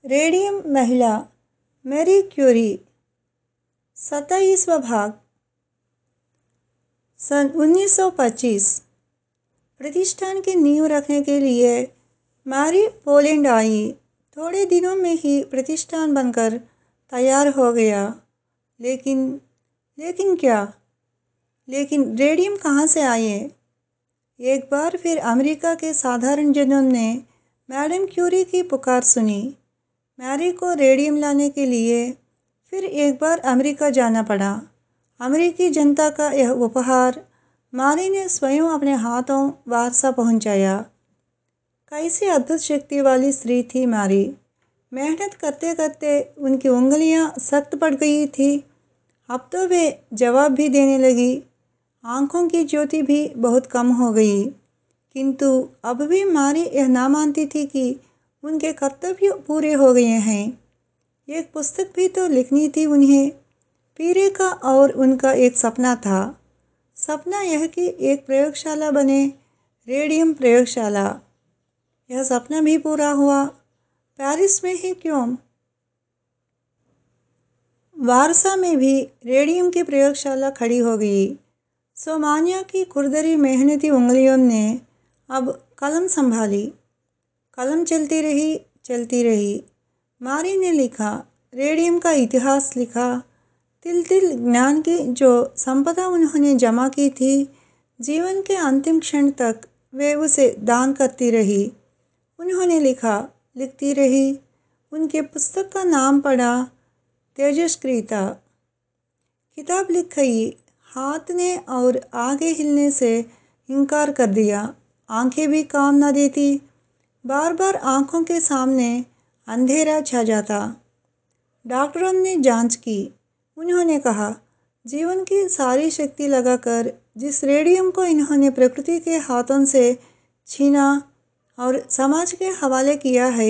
Radium महिला Marie Curie 27वां भाग। सन 1925 प्रतिष्ठान की नींव रखने के लिए मैरी पोलैंड आई। थोड़े दिनों में ही प्रतिष्ठान बनकर तैयार हो गया। लेकिन क्या? लेकिन रेडियम कहाँ से आए? एक बार फिर अमेरिका के साधारण जनों ने मैडम क्यूरी की पुकार सुनी। मैरी को रेडियम लाने के लिए फिर एक बार अमेरिका जाना पड़ा। अमेरिकी जनता का यह उपहार मैरी ने स्वयं अपने हाथों वारसा पहुंचाया। कैसी अद्भुत शक्ति वाली स्त्री थी मैरी। मेहनत करते करते उनकी उंगलियां सख्त पड़ गई थी। अब तो वे जवाब भी देने लगी। आंखों की ज्योति भी बहुत कम हो गई। किंतु अब भी मैरी यह ना मानती थी कि उनके कर्तव्य पूरे हो गए हैं। एक पुस्तक भी तो लिखनी थी उन्हें। पीरे का और उनका एक सपना था। सपना यह कि एक प्रयोगशाला बने, रेडियम प्रयोगशाला। यह सपना भी पूरा हुआ। पेरिस में ही क्यों, वारसा में भी रेडियम की प्रयोगशाला खड़ी हो गई। सोमानिया की खुरदरी मेहनती उंगलियों ने अब कलम संभाली। कलम चलती रही। मैरी ने लिखा, रेडियम का इतिहास लिखा। तिल तिल ज्ञान की जो संपदा उन्होंने जमा की थी, जीवन के अंतिम क्षण तक वे उसे दान करती रही। उन्होंने लिखा, लिखती रही। उनके पुस्तक का नाम पड़ा तेजस्क्रियता। किताब लिख गई, हाथ ने और आगे हिलने से इनकार कर दिया। आंखें भी काम न देती। बार बार आंखों के सामने अंधेरा छा जाता। डॉक्टरों ने जांच की। उन्होंने कहा, जीवन की सारी शक्ति लगाकर जिस रेडियम को इन्होंने प्रकृति के हाथों से छीना और समाज के हवाले किया है,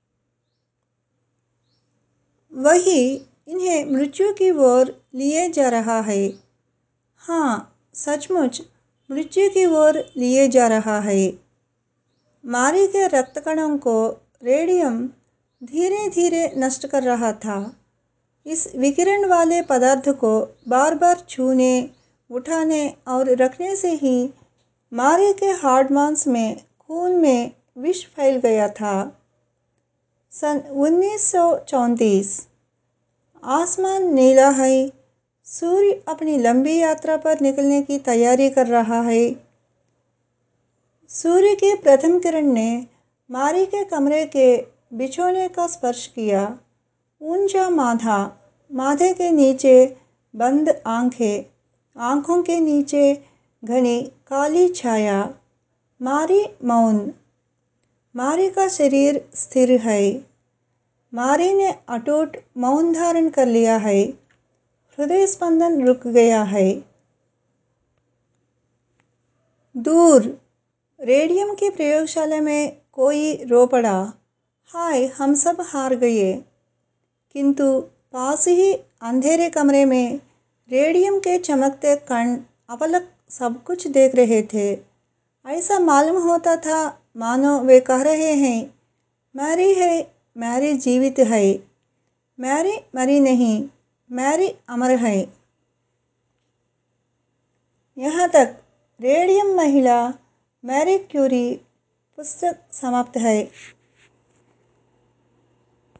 वही इन्हें मृत्यु की ओर लिए जा रहा है। हाँ, सचमुच मृत्यु की ओर लिए जा रहा है। मैरी के रक्त कणों को रेडियम धीरे धीरे नष्ट कर रहा था। इस विकिरण वाले पदार्थ को बार बार छूने, उठाने और रखने से ही मैरी के हार्ड मांस में, खून में विष फैल गया था। सन 1934 आसमान नीला है। सूर्य अपनी लंबी यात्रा पर निकलने की तैयारी कर रहा है। सूर्य की प्रथम किरण ने मैरी के कमरे के बिछोने का स्पर्श किया। ऊंचा माथा, माथे के नीचे बंद आंखें, आंखों के नीचे घनी काली छाया। मैरी मौन। मैरी का शरीर स्थिर है। मैरी ने अटूट मौन धारण कर लिया है। हृदय स्पंदन रुक गया है। दूर रेडियम की प्रयोगशाला में कोई रो पड़ा, हाय हम सब हार गए। किंतु पास ही अंधेरे कमरे में रेडियम के चमकते कण अपलक सब कुछ देख रहे थे। ऐसा मालूम होता था मानो वे कह रहे हैं, मैरी है, मैरी जीवित है, मैरी मरी नहीं, मैरी अमर है। यहाँ तक रेडियम महिला मैरी क्यूरी पुस्तक समाप्त है।